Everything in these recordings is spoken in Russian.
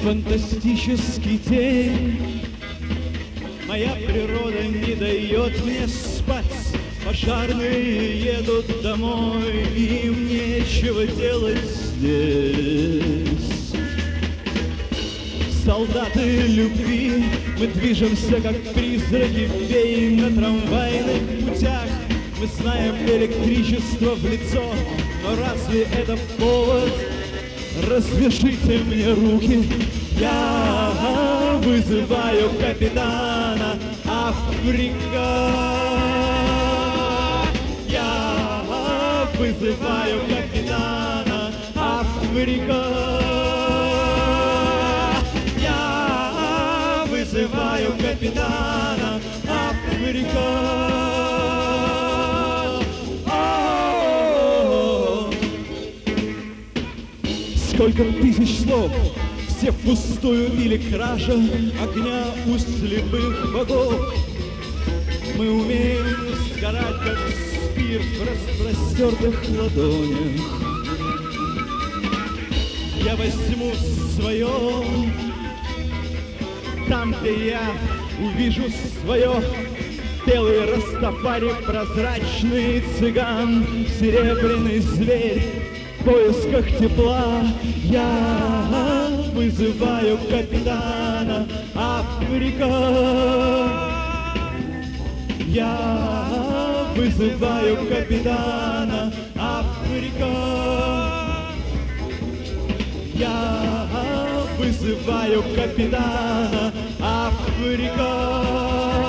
фантастический день. Моя природа не дает мне спать. Пожарные едут домой, им нечего делать здесь. Солдаты любви, мы движемся, как призраки феи на трамвайных путях. Мы знаем электричество в лицо, но разве это повод? Развяжите мне руки, я вызываю капитана Африка. Я вызываю капитана Африка. Я вызываю капитана Африка. Сколько тысяч слов, все впустую или кража огня у слепых богов. Мы умеем сгорать, как спирт в распростертых ладонях. Я возьму свое, там, где я увижу свое. Белый растопари, прозрачный цыган, серебряный зверь. В поисках тепла я вызываю капитана Африка. Я вызываю капитана Африка. Я вызываю капитана Африка.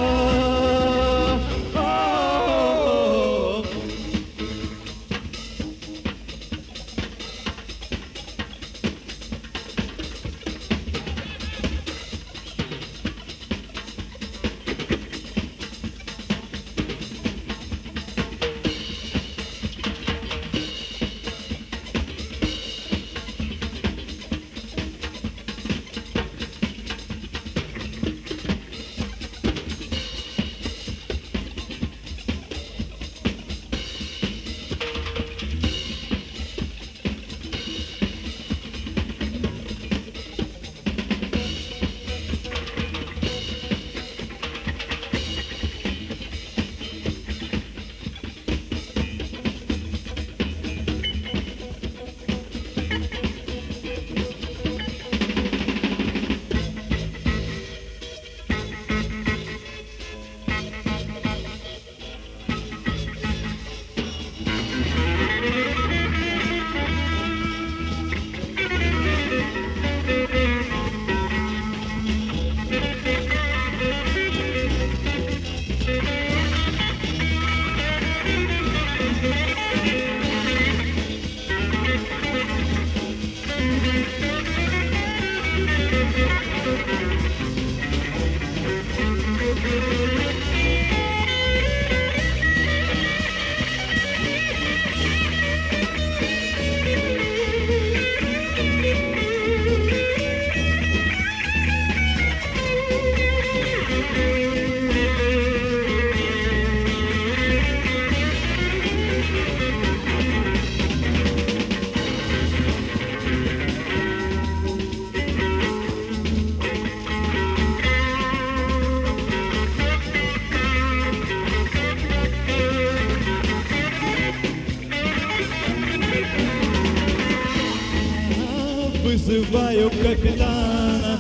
Вызываю капитана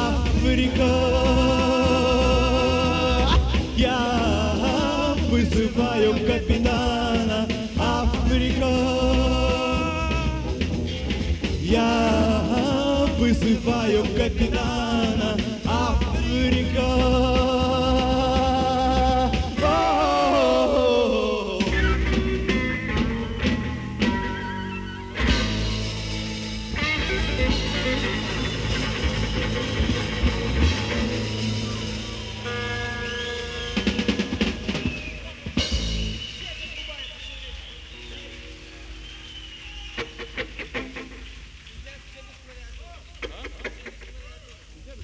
Африка. Я вызываю капитана Африка. Я вызываю капитана Африка.